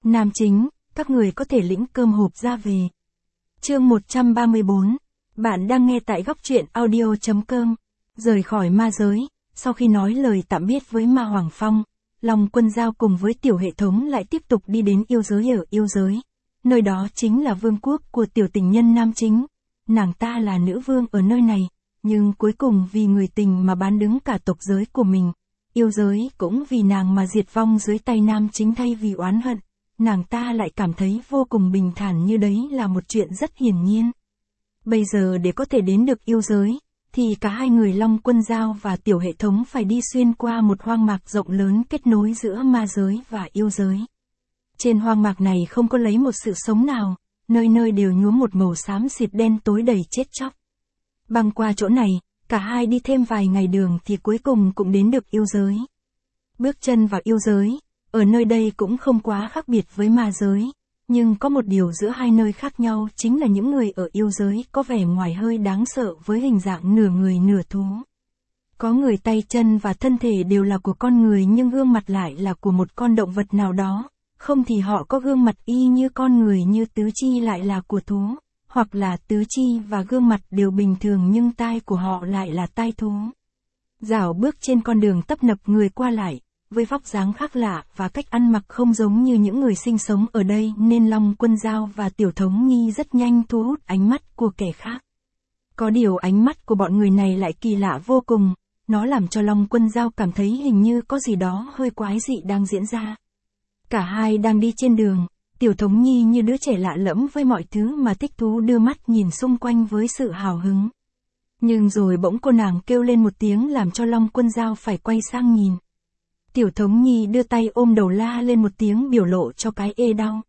Nam chính, các người có thể lĩnh cơm hộp ra về. Chương 134. Bạn đang nghe tại góc truyện audio.com. Rời khỏi ma giới, sau khi nói lời tạm biệt với Ma Hoàng Phong, Long Quân Dao cùng với tiểu hệ thống lại tiếp tục đi đến yêu giới ở yêu giới. Nơi đó chính là vương quốc của tiểu tình nhân nam chính. Nàng ta là nữ vương ở nơi này, nhưng cuối cùng vì người tình mà bán đứng cả tộc giới của mình. Yêu giới cũng vì nàng mà diệt vong dưới tay nam chính thay vì oán hận. Nàng ta lại cảm thấy vô cùng bình thản như đấy là một chuyện rất hiển nhiên. Bây giờ để có thể đến được yêu giới, thì cả hai người Long Quân Dao và tiểu hệ thống phải đi xuyên qua một hoang mạc rộng lớn kết nối giữa ma giới và yêu giới. Trên hoang mạc này không có lấy một sự sống nào, nơi nơi đều nhuốm một màu xám xịt đen tối đầy chết chóc. Băng qua chỗ này, cả hai đi thêm vài ngày đường thì cuối cùng cũng đến được yêu giới. Bước chân vào yêu giới, ở nơi đây cũng không quá khác biệt với ma giới, nhưng có một điều giữa hai nơi khác nhau chính là những người ở yêu giới có vẻ ngoài hơi đáng sợ với hình dạng nửa người nửa thú. Có người tay chân và thân thể đều là của con người nhưng gương mặt lại là của một con động vật nào đó, không thì họ có gương mặt y như con người như tứ chi lại là của thú, hoặc là tứ chi và gương mặt đều bình thường nhưng tai của họ lại là tai thú. Dạo bước trên con đường tấp nập người qua lại, với vóc dáng khác lạ và cách ăn mặc không giống như những người sinh sống ở đây nên Long Quân Dao và Tiểu Thống Nhi rất nhanh thu hút ánh mắt của kẻ khác. Có điều ánh mắt của bọn người này lại kỳ lạ vô cùng, nó làm cho Long Quân Dao cảm thấy hình như có gì đó hơi quái dị đang diễn ra. Cả hai đang đi trên đường, Tiểu Thống Nhi như đứa trẻ lạ lẫm với mọi thứ mà thích thú đưa mắt nhìn xung quanh với sự hào hứng. Nhưng rồi bỗng cô nàng kêu lên một tiếng làm cho Long Quân Dao phải quay sang nhìn. Tiểu Thống Nhi đưa tay ôm đầu la lên một tiếng biểu lộ cho cái ê đau.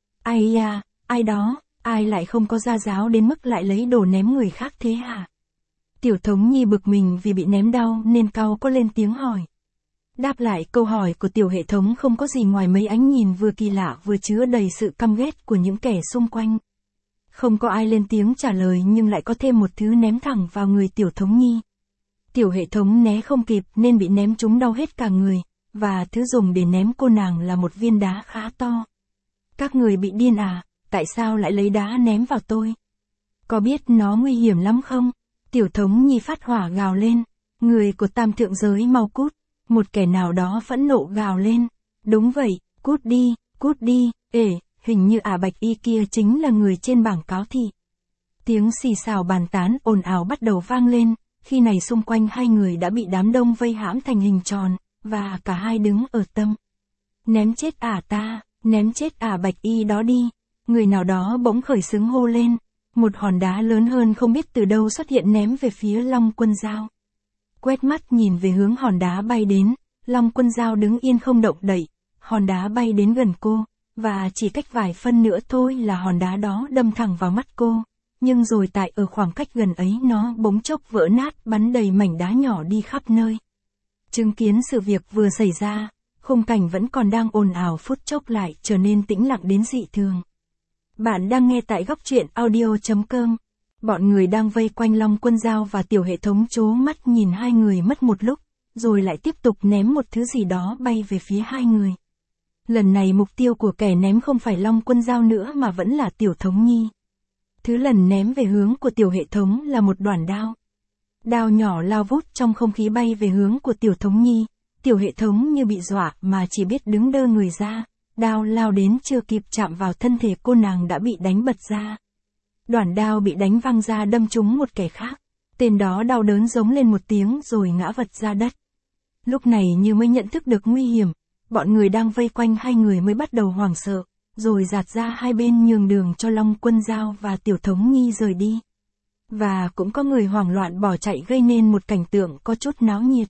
Ai à, ai đó, ai lại không có gia giáo đến mức lại lấy đồ ném người khác thế hả? Tiểu Thống Nhi bực mình vì bị ném đau nên cau có lên tiếng hỏi. Đáp lại câu hỏi của tiểu hệ thống không có gì ngoài mấy ánh nhìn vừa kỳ lạ vừa chứa đầy sự căm ghét của những kẻ xung quanh. Không có ai lên tiếng trả lời nhưng lại có thêm một thứ ném thẳng vào người Tiểu Thống Nhi. Tiểu hệ thống né không kịp nên bị ném trúng đau hết cả người, và thứ dùng để ném cô nàng là một viên đá khá to. Các người bị điên à, tại sao lại lấy đá ném vào tôi? Có biết nó nguy hiểm lắm không? Tiểu Thống Nhi phát hỏa gào lên. Người của tam thượng giới mau cút. Một kẻ nào đó phẫn nộ gào lên. Đúng vậy, cút đi, hình như Bạch Y kia chính là người trên bảng cáo thị. Tiếng xì xào bàn tán ồn ào bắt đầu vang lên, khi này xung quanh hai người đã bị đám đông vây hãm thành hình tròn, và cả hai đứng ở tâm. Ném chết ta, ném chết Bạch Y đó đi. Người nào đó bỗng khởi xướng hô lên. Một hòn đá lớn hơn không biết từ đâu xuất hiện ném về phía Long Quân Dao. Quét mắt nhìn về hướng hòn đá bay đến, Long Quân Dao đứng yên không động đậy, hòn đá bay đến gần cô, và chỉ cách vài phân nữa thôi là hòn đá đó đâm thẳng vào mắt cô, nhưng rồi tại ở khoảng cách gần ấy nó bỗng chốc vỡ nát bắn đầy mảnh đá nhỏ đi khắp nơi. Chứng kiến sự việc vừa xảy ra, khung cảnh vẫn còn đang ồn ào phút chốc lại trở nên tĩnh lặng đến dị thường. Bạn đang nghe tại góc truyện audio.com. Bọn người đang vây quanh Long Quân Dao và tiểu hệ thống trố mắt nhìn hai người mất một lúc, rồi lại tiếp tục ném một thứ gì đó bay về phía hai người. Lần này mục tiêu của kẻ ném không phải Long Quân Dao nữa mà vẫn là Tiểu Thống Nhi. Thứ lần ném về hướng của tiểu hệ thống là một đoản đao. Đao nhỏ lao vút trong không khí bay về hướng của Tiểu Thống Nhi, tiểu hệ thống như bị dọa mà chỉ biết đứng đơ người ra, đao lao đến chưa kịp chạm vào thân thể cô nàng đã bị đánh bật ra. Đoản đao bị đánh văng ra đâm trúng một kẻ khác, tên đó đau đớn giống lên một tiếng rồi ngã vật ra đất. Lúc này như mới nhận thức được nguy hiểm, bọn người đang vây quanh hai người mới bắt đầu hoảng sợ, rồi dạt ra hai bên nhường đường cho Long Quân Dao và Tiểu Thống Nhi rời đi. Và cũng có người hoảng loạn bỏ chạy gây nên một cảnh tượng có chút náo nhiệt.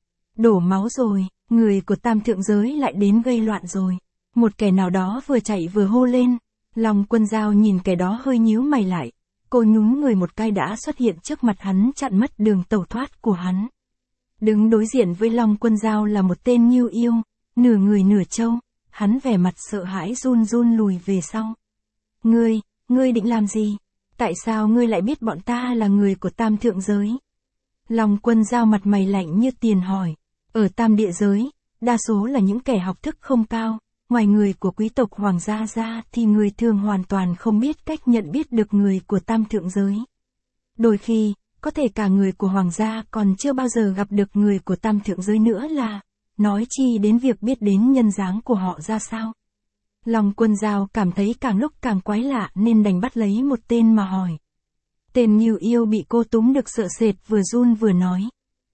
Đổ máu rồi, người của tam thượng giới lại đến gây loạn rồi. Một kẻ nào đó vừa chạy vừa hô lên. Long Quân Dao nhìn kẻ đó hơi nhíu mày lại. Cô nhún người một cái đã xuất hiện trước mặt hắn chặn mất đường tẩu thoát của hắn. Đứng đối diện với Long Quân Dao là một tên Ngưu Yêu, nửa người nửa trâu. Hắn vẻ mặt sợ hãi run run lùi về sau. Ngươi định làm gì? Tại sao ngươi lại biết bọn ta là người của tam thượng giới? Long Quân Dao mặt mày lạnh như tiền hỏi. Ở tam địa giới, đa số là những kẻ học thức không cao, ngoài người của quý tộc hoàng gia ra thì người thường hoàn toàn không biết cách nhận biết được người của tam thượng giới. Đôi khi, có thể cả người của hoàng gia còn chưa bao giờ gặp được người của tam thượng giới nữa là, nói chi đến việc biết đến nhân dáng của họ ra sao. Long Quân Dao cảm thấy càng lúc càng quái lạ nên đành bắt lấy một tên mà hỏi. Tên Ngưu Yêu bị cô túm được sợ sệt vừa run vừa nói.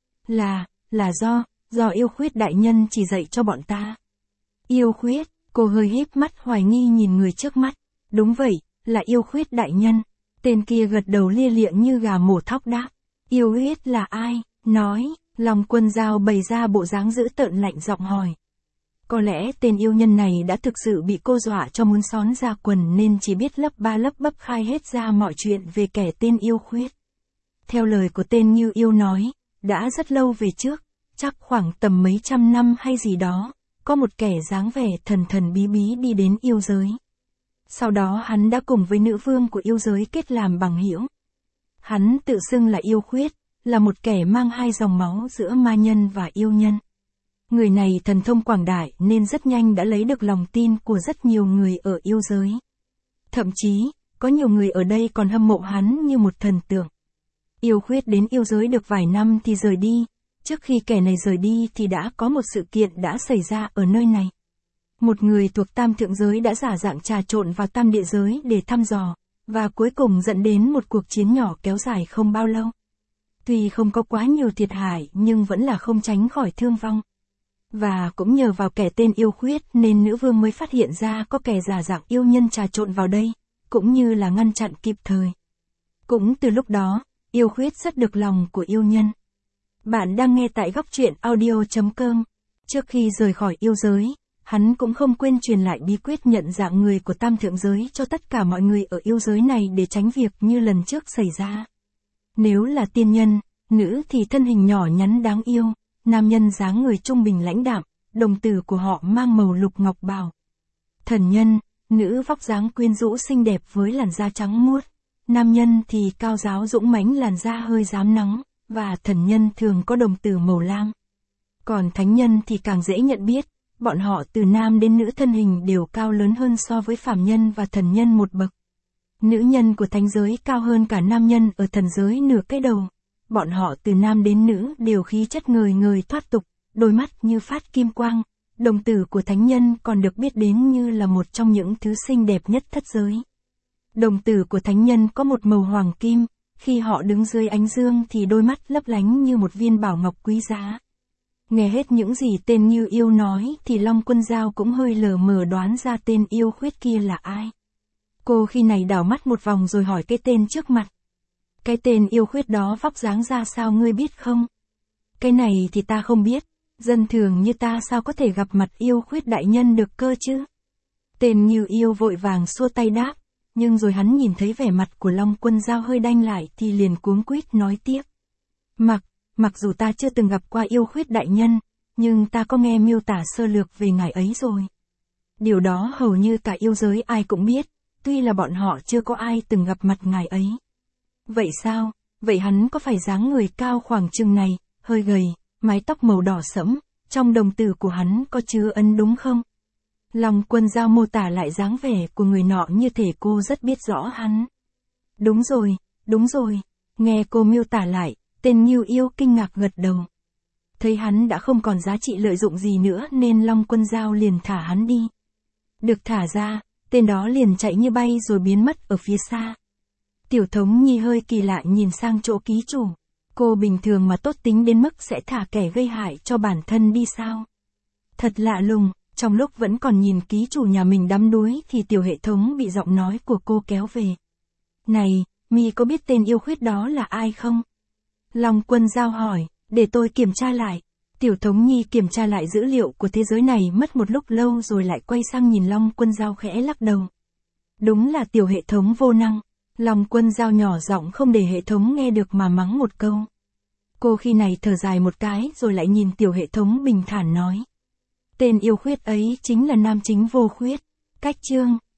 Là do Yêu Khuyết đại nhân chỉ dạy cho bọn ta. Yêu Khuyết, cô hơi híp mắt hoài nghi nhìn người trước mắt. Đúng vậy, là Yêu Khuyết đại nhân. Tên kia gật đầu lia lịa như gà mổ thóc đáp. Yêu Khuyết là ai? Nói, Long Quân Dao bày ra bộ dáng dữ tợn lạnh giọng hỏi. Có lẽ tên yêu nhân này đã thực sự bị cô dọa cho muốn xón ra quần nên chỉ biết lấp ba lấp bấp khai hết ra mọi chuyện về kẻ tên Yêu Khuyết. Theo lời của tên Ngưu Yêu nói, đã rất lâu về trước, chắc khoảng tầm mấy trăm năm hay gì đó, có một kẻ dáng vẻ thần thần bí bí đi đến yêu giới. Sau đó hắn đã cùng với nữ vương của yêu giới kết làm bằng hữu. Hắn tự xưng là Yêu Khuyết, là một kẻ mang hai dòng máu giữa ma nhân và yêu nhân. Người này thần thông quảng đại nên rất nhanh đã lấy được lòng tin của rất nhiều người ở yêu giới. Thậm chí, có nhiều người ở đây còn hâm mộ hắn như một thần tượng. Yêu Khuyết đến yêu giới được vài năm thì rời đi. Trước khi kẻ này rời đi thì đã có một sự kiện đã xảy ra ở nơi này. Một người thuộc tam thượng giới đã giả dạng trà trộn vào tam địa giới để thăm dò, và cuối cùng dẫn đến một cuộc chiến nhỏ kéo dài không bao lâu. Tuy không có quá nhiều thiệt hại nhưng vẫn là không tránh khỏi thương vong. Và cũng nhờ vào kẻ tên Yêu Khuyết nên nữ vương mới phát hiện ra có kẻ giả dạng yêu nhân trà trộn vào đây, cũng như là ngăn chặn kịp thời. Cũng từ lúc đó, Yêu Khuyết rất được lòng của yêu nhân. Bạn đang nghe tại góc truyện audio.com. Trước khi rời khỏi yêu giới, hắn cũng không quên truyền lại bí quyết nhận dạng người của tam thượng giới cho tất cả mọi người ở yêu giới này để tránh việc như lần trước xảy ra. Nếu là tiên nhân, nữ thì thân hình nhỏ nhắn đáng yêu, nam nhân dáng người trung bình lãnh đạm, đồng tử của họ mang màu lục ngọc bào. Thần nhân, nữ vóc dáng quyến rũ xinh đẹp với làn da trắng muốt, nam nhân thì cao ráo dũng mãnh làn da hơi rám nắng, và thần nhân thường có đồng tử màu lam. Còn thánh nhân thì càng dễ nhận biết, bọn họ từ nam đến nữ thân hình đều cao lớn hơn so với phàm nhân và thần nhân một bậc. Nữ nhân của thánh giới cao hơn cả nam nhân ở thần giới nửa cái đầu. Bọn họ từ nam đến nữ đều khí chất ngời ngời thoát tục, đôi mắt như phát kim quang. Đồng tử của thánh nhân còn được biết đến như là một trong những thứ xinh đẹp nhất thất giới. Đồng tử của thánh nhân có một màu hoàng kim, khi họ đứng dưới ánh dương thì đôi mắt lấp lánh như một viên bảo ngọc quý giá. Nghe hết những gì tên Ngưu Yêu nói thì Long Quân Dao cũng hơi lờ mờ đoán ra tên Yêu Khuyết kia là ai. Cô khi này đảo mắt một vòng rồi hỏi cái tên trước mặt. Cái tên Yêu Khuyết đó vóc dáng ra sao ngươi biết không? Cái này thì ta không biết, dân thường như ta sao có thể gặp mặt Yêu Khuyết đại nhân được cơ chứ? Tên Ngưu Yêu vội vàng xua tay đáp, nhưng rồi hắn nhìn thấy vẻ mặt của Long Quân Dao hơi đanh lại thì liền cuống quýt nói tiếp. Mặc dù ta chưa từng gặp qua Yêu Khuyết đại nhân, nhưng ta có nghe miêu tả sơ lược về ngài ấy rồi. Điều đó hầu như cả yêu giới ai cũng biết, tuy là bọn họ chưa có ai từng gặp mặt ngài ấy. Vậy sao? Vậy hắn có phải dáng người cao khoảng chừng này, hơi gầy, mái tóc màu đỏ sẫm, trong đồng tử của hắn có chứa ấn đúng không? Long Quân Dao mô tả lại dáng vẻ của người nọ như thể cô rất biết rõ hắn. Đúng rồi, nghe cô miêu tả lại, tên Ngưu Yêu kinh ngạc gật đầu. Thấy hắn đã không còn giá trị lợi dụng gì nữa nên Long Quân Dao liền thả hắn đi. Được thả ra, tên đó liền chạy như bay rồi biến mất ở phía xa. Tiểu Thống Nhi hơi kỳ lạ nhìn sang chỗ ký chủ. Cô bình thường mà tốt tính đến mức sẽ thả kẻ gây hại cho bản thân đi sao? Thật lạ lùng, trong lúc vẫn còn nhìn ký chủ nhà mình đắm đuối thì tiểu hệ thống bị giọng nói của cô kéo về. Này, mi có biết tên Yêu Khuyết đó là ai không? Long Quân Dao hỏi, để tôi kiểm tra lại. Tiểu Thống Nhi kiểm tra lại dữ liệu của thế giới này mất một lúc lâu rồi lại quay sang nhìn Long Quân Dao khẽ lắc đầu. Đúng là tiểu hệ thống vô năng. Long Quân Dao nhỏ giọng không để hệ thống nghe được mà mắng một câu. Cô khi này thở dài một cái rồi lại nhìn tiểu hệ thống bình thản nói. Tên Yêu Khuyết ấy chính là nam chính Vô Khuyết. Cách chương